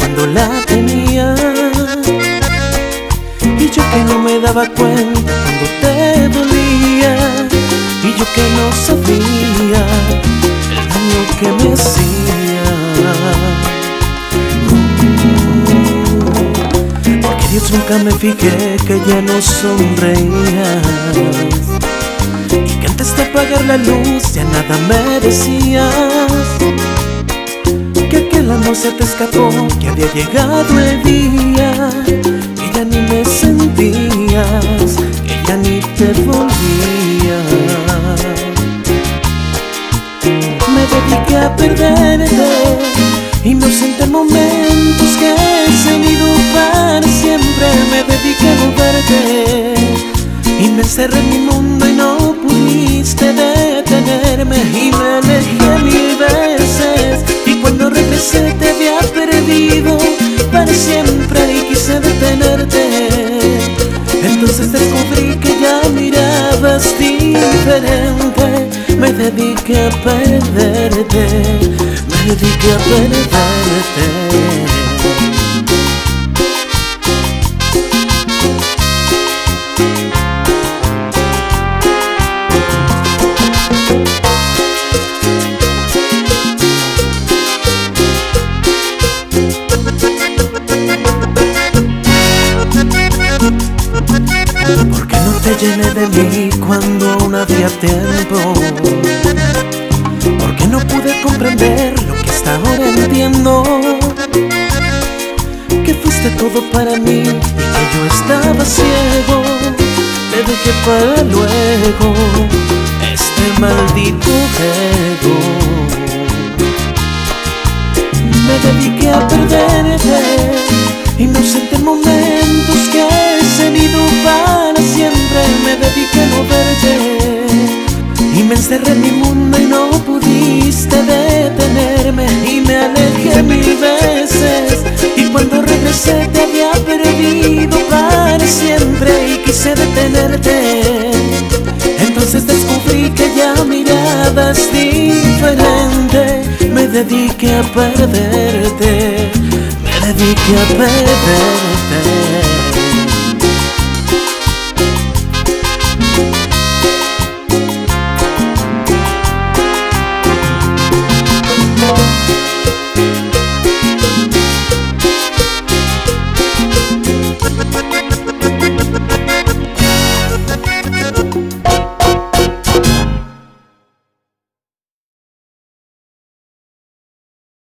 cuando la tenía. Y yo que no me daba cuenta cuando te dolía, y yo que no sabía el daño que me hacía. Porque Dios nunca me fijé que ya no sonreías, y que antes de apagar la luz ya nada me decías. Que aquel amor se te escapó, que había llegado el día, que ya ni me sentías, que ya ni te volvías. Me dediqué a perderte, inocente en momentos que se han ido para siempre. Me dediqué a no verte y me encerré en mi mundo y no pudiste detenerme. Y me alejé 1000 veces, y cuando regresé te había perdido para siempre y quise detenerte. Entonces descubrí que ya mirabas diferente. Me dediqué a perderte, me dediqué a perderte. ¿Por qué no te llené de mí cuando aún había tiempo? ¿Por qué no pude comprender lo que hasta ahora entiendo? Que fuiste todo para mí y que yo estaba ciego. Te dejé para luego este maldito ego. Me dediqué a perderte, inocente en momentos que se han ido para siempre. Me dediqué a no verte y me encerré en mi mundo y no pudiste detenerme. Y me alejé 1000 veces, y cuando regresé te había perdido para siempre y quise detenerte. Entonces descubrí que ya mirabas diferente. Me dediqué a perderte, me dediqué a perderte.